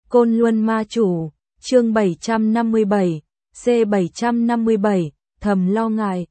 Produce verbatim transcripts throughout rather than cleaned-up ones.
Côn Luân Ma Chủ, chương bảy trăm năm mươi bảy, C bảy trăm năm mươi bảy, thầm lo ngại.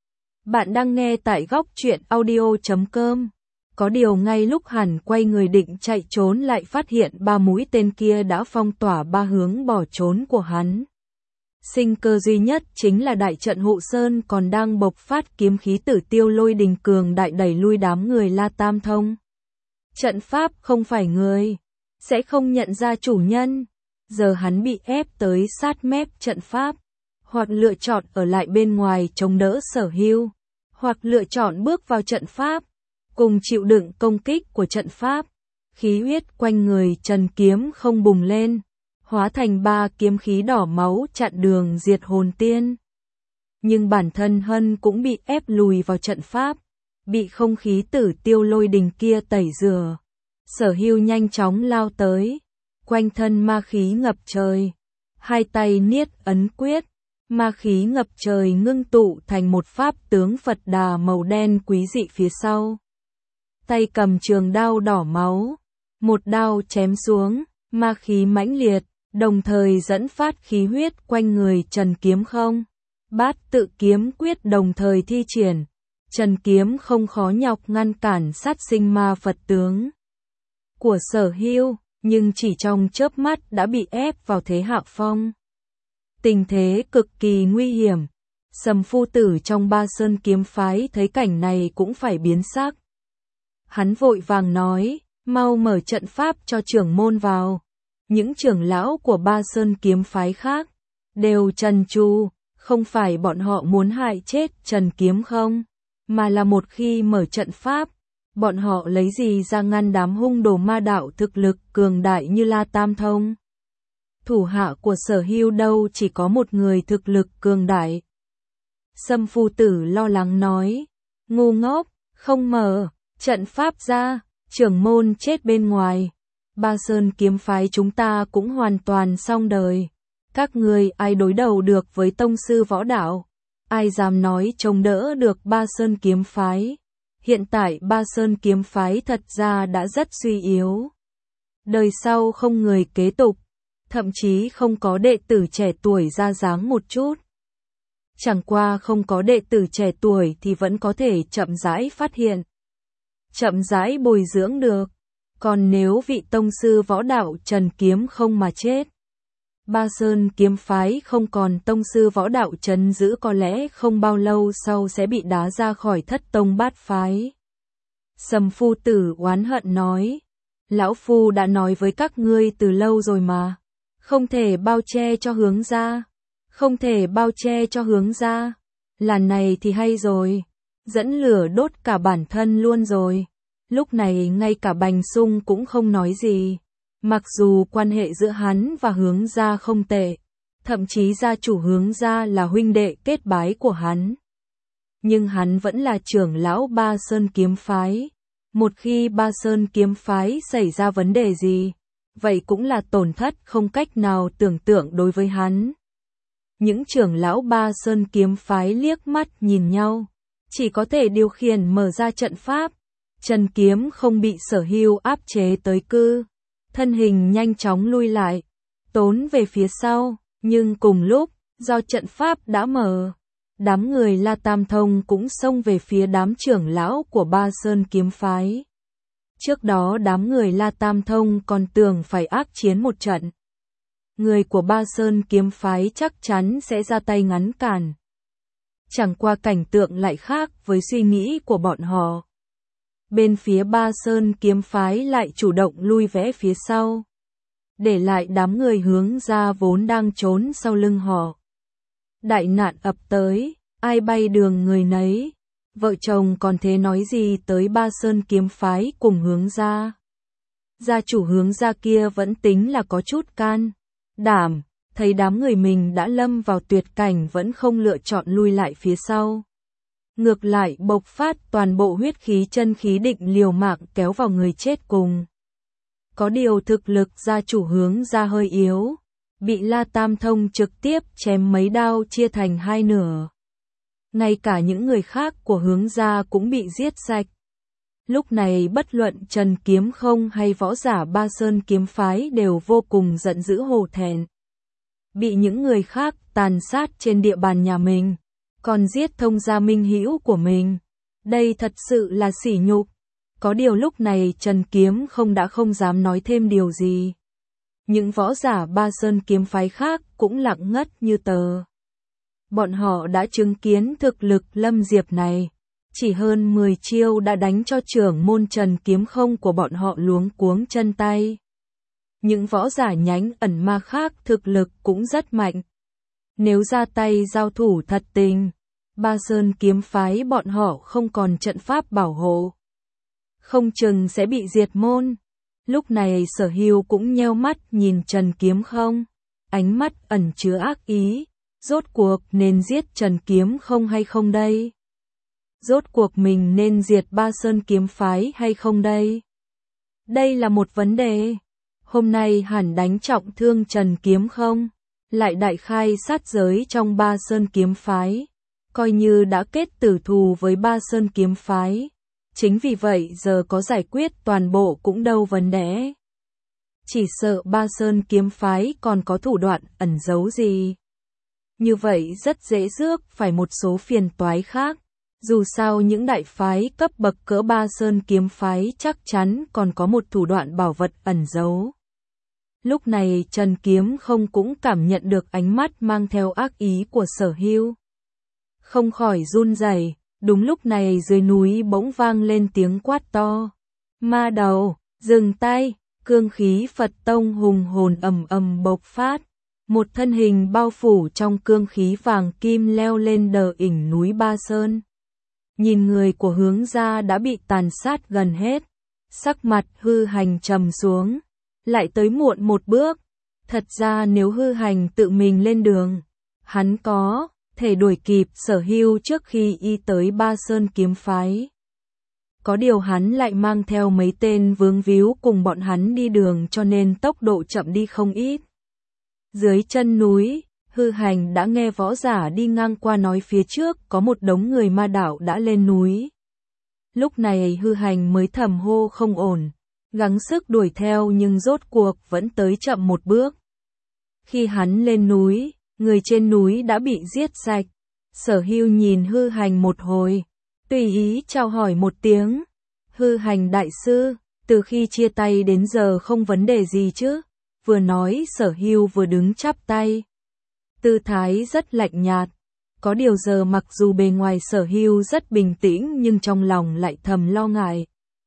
Bạn đang nghe tại góc truyện audio chấm com. Có điều ngay lúc hắn quay người định chạy trốn lại phát hiện ba mũi tên kia đã phong tỏa ba hướng bỏ trốn của hắn. Sinh cơ duy nhất chính là đại trận Hụ Sơn còn đang bộc phát kiếm khí Tử Tiêu Lôi Đình cường đại đẩy lui đám người La Tam Thông. Trận pháp không phải người, sẽ không nhận ra chủ nhân. Giờ hắn bị ép tới sát mép trận pháp, hoặc lựa chọn ở lại bên ngoài chống đỡ Sở Hưu, hoặc lựa chọn bước vào trận pháp, cùng chịu đựng công kích của trận pháp. Khí huyết quanh người Trần Kiếm không bùng lên, hóa thành ba kiếm khí đỏ máu chặn đường diệt hồn tiên. Nhưng bản thân Hân cũng bị ép lùi vào trận pháp, bị không khí Tử Tiêu Lôi Đình kia tẩy rửa. Sở Hưu nhanh chóng lao tới, quanh thân ma khí ngập trời, hai tay niết ấn quyết, ma khí ngập trời ngưng tụ thành một pháp tướng Phật Đà màu đen quý dị phía sau. Tay cầm trường đao đỏ máu, một đao chém xuống, ma khí mãnh liệt, đồng thời dẫn phát khí huyết quanh người Trần Kiếm không. Bát tự kiếm quyết đồng thời thi triển, Trần Kiếm không khó nhọc ngăn cản sát sinh ma Phật tướng của Sở Hưu, nhưng chỉ trong chớp mắt đã bị ép vào thế hạ phong. Tình thế cực kỳ nguy hiểm. Sầm phu tử trong Ba Sơn kiếm phái thấy cảnh này cũng phải biến sắc. Hắn vội vàng nói, mau mở trận pháp cho trưởng môn vào. Những trưởng lão của Ba Sơn kiếm phái khác đều trần tru, không phải bọn họ muốn hại chết Trần Kiếm không, mà là một khi mở trận pháp, bọn họ lấy gì ra ngăn đám hung đồ ma đạo thực lực cường đại như La Tam Thông. Thủ hạ của Sở Hưu đâu chỉ có một người thực lực cường đại. Sâm phu tử lo lắng nói, ngu ngốc, không mở trận pháp ra, trưởng môn chết bên ngoài. Ba Sơn kiếm phái chúng ta cũng hoàn toàn xong đời. Các người ai đối đầu được với tông sư võ đạo? Ai dám nói chống đỡ được Ba Sơn kiếm phái? Hiện tại Ba Sơn kiếm phái thật ra đã rất suy yếu. Đời sau không người kế tục, thậm chí không có đệ tử trẻ tuổi ra dáng một chút. Chẳng qua không có đệ tử trẻ tuổi thì vẫn có thể chậm rãi phát hiện, chậm rãi bồi dưỡng được. Còn nếu vị tông sư võ đạo Trần Kiếm không mà chết, Ba Sơn kiếm phái không còn tông sư võ đạo trấn giữ, có lẽ không bao lâu sau sẽ bị đá ra khỏi thất tông bát phái. Sầm phu tử oán hận nói, lão phu đã nói với các ngươi từ lâu rồi mà, không thể bao che cho hướng ra, không thể bao che cho hướng ra. Lần này thì hay rồi, dẫn lửa đốt cả bản thân luôn rồi. Lúc này ngay cả Bành Sung cũng không nói gì. Mặc dù quan hệ giữa hắn và hướng gia không tệ, thậm chí gia chủ hướng gia là huynh đệ kết bái của hắn, nhưng hắn vẫn là trưởng lão Ba Sơn kiếm phái. Một khi Ba Sơn kiếm phái xảy ra vấn đề gì, vậy cũng là tổn thất không cách nào tưởng tượng đối với hắn. Những trưởng lão Ba Sơn kiếm phái liếc mắt nhìn nhau, chỉ có thể điều khiển mở ra trận pháp. Trần Kiếm không bị Sở Hưu áp chế tới cư, thân hình nhanh chóng lui lại, tốn về phía sau, nhưng cùng lúc, do trận pháp đã mở, đám người La Tam Thông cũng xông về phía đám trưởng lão của Ba Sơn kiếm phái. Trước đó đám người La Tam Thông còn tưởng phải ác chiến một trận. Người của Ba Sơn kiếm phái chắc chắn sẽ ra tay ngăn cản. Chẳng qua cảnh tượng lại khác với suy nghĩ của bọn họ. Bên phía Ba Sơn kiếm phái lại chủ động lui vẽ phía sau, để lại đám người hướng ra vốn đang trốn sau lưng họ. Đại nạn ập tới, ai bay đường người nấy. Vợ chồng còn thế nói gì tới Ba Sơn kiếm phái cùng hướng ra. Gia chủ hướng ra kia vẫn tính là có chút can đảm, thấy đám người mình đã lâm vào tuyệt cảnh vẫn không lựa chọn lui lại phía sau. Ngược lại bộc phát toàn bộ huyết khí chân khí định liều mạng kéo vào người chết cùng. Có điều thực lực gia chủ hướng ra hơi yếu, bị La Tam Thông trực tiếp chém mấy đao chia thành hai nửa. Ngay cả những người khác của hướng ra cũng bị giết sạch. Lúc này bất luận Trần Kiếm Không hay võ giả Ba Sơn kiếm phái đều vô cùng giận dữ hổ thẹn. Bị những người khác tàn sát trên địa bàn nhà mình, còn giết thông gia minh hữu của mình. Đây thật sự là sỉ nhục. Có điều lúc này Trần Kiếm Không đã không dám nói thêm điều gì. Những võ giả Ba Sơn kiếm phái khác cũng lặng ngắt như tờ. Bọn họ đã chứng kiến thực lực Lâm Diệp này. Chỉ hơn mười chiêu đã đánh cho trưởng môn Trần Kiếm Không của bọn họ luống cuống chân tay. Những võ giả nhánh ẩn ma khác thực lực cũng rất mạnh. Nếu ra tay giao thủ thật tình, Ba Sơn kiếm phái bọn họ không còn trận pháp bảo hộ, không chừng sẽ bị diệt môn. Lúc này Sở Hưu cũng nheo mắt nhìn Trần Kiếm Không, ánh mắt ẩn chứa ác ý. Rốt cuộc nên giết Trần Kiếm Không hay không đây? Rốt cuộc mình nên diệt Ba Sơn kiếm phái hay không đây? Đây là một vấn đề. Hôm nay hẳn đánh trọng thương Trần Kiếm Không, lại đại khai sát giới trong Ba Sơn kiếm phái, coi như đã kết tử thù với Ba Sơn kiếm phái. Chính vì vậy giờ có giải quyết toàn bộ cũng đâu vấn đề. Chỉ sợ Ba Sơn kiếm phái còn có thủ đoạn ẩn giấu gì. Như vậy rất dễ rước phải một số phiền toái khác. Dù sao những đại phái cấp bậc cỡ Ba Sơn kiếm phái chắc chắn còn có một thủ đoạn bảo vật ẩn giấu. Lúc này Trần Kiếm Không cũng cảm nhận được ánh mắt mang theo ác ý của Sở Hưu. Không khỏi run rẩy. Đúng lúc này dưới núi bỗng vang lên tiếng quát to. Ma đầu, dừng tay, cương khí Phật tông hùng hồn ầm ầm bộc phát. Một thân hình bao phủ trong cương khí vàng kim leo lên đờ ỉnh núi Ba Sơn. Nhìn người của Hướng gia đã bị tàn sát gần hết. Sắc mặt Hư Hành trầm xuống. Lại tới muộn một bước. Thật ra nếu Hư Hành tự mình lên đường, hắn có thể đuổi kịp Sở Hưu trước khi y tới Ba Sơn kiếm phái. Có điều hắn lại mang theo mấy tên vướng víu cùng bọn hắn đi đường cho nên tốc độ chậm đi không ít. Dưới chân núi, Hư Hành đã nghe võ giả đi ngang qua nói phía trước có một đống người ma đạo đã lên núi. Lúc này Hư Hành mới thầm hô không ổn, gắng sức đuổi theo nhưng rốt cuộc vẫn tới chậm một bước. Khi hắn lên núi, người trên núi đã bị giết sạch. Sở Hưu nhìn Hư Hành một hồi, tùy ý chào hỏi một tiếng. Hư Hành đại sư, từ khi chia tay đến giờ không vấn đề gì chứ? Vừa nói Sở Hưu vừa đứng chắp tay. Tư thái rất lạnh nhạt. Có điều giờ mặc dù bề ngoài Sở Hưu rất bình tĩnh nhưng trong lòng lại thầm lo ngại.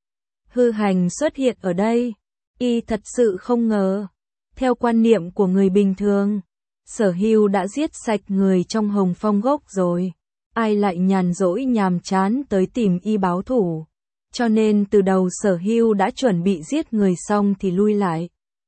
Hư Hành xuất hiện ở đây, y thật sự không ngờ. Theo quan niệm của người bình thường, Sở Hưu đã giết sạch người trong Hồng Phong gốc rồi. Ai lại nhàn rỗi nhàm chán tới tìm y báo thủ. Cho nên từ đầu Sở Hưu đã chuẩn bị giết người xong thì lui lại.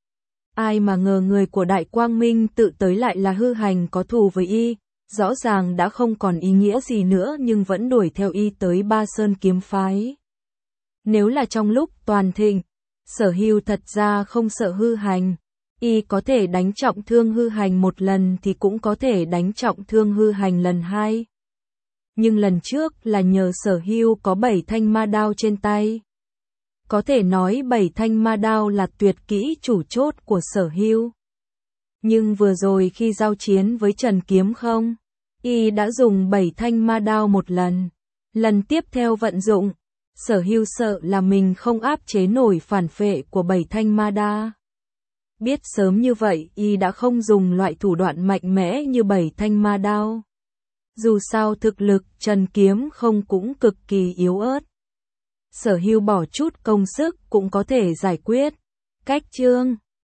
Ai mà ngờ người của Đại Quang Minh tự tới lại là Hư Hành có thù với y. Rõ ràng đã không còn ý nghĩa gì nữa nhưng vẫn đuổi theo y tới Ba Sơn kiếm phái. Nếu là trong lúc toàn thịnh, Sở Hưu thật ra không sợ Hư Hành. Y có thể đánh trọng thương Hư Hành một lần thì cũng có thể đánh trọng thương Hư Hành lần hai. Nhưng lần trước là nhờ Sở Hưu có bảy thanh ma đao trên tay. Có thể nói bảy thanh ma đao là tuyệt kỹ chủ chốt của Sở Hưu. Nhưng vừa rồi khi giao chiến với Trần Kiếm Không, y đã dùng bảy thanh ma đao một lần. Lần tiếp theo vận dụng, Sở Hưu sợ là mình không áp chế nổi phản phệ của bảy thanh ma đa. Biết sớm như vậy y đã không dùng loại thủ đoạn mạnh mẽ như bảy thanh ma đao. Dù sao thực lực Trần Kiếm Không cũng cực kỳ yếu ớt. Sở Hưu bỏ chút công sức cũng có thể giải quyết. Cách chương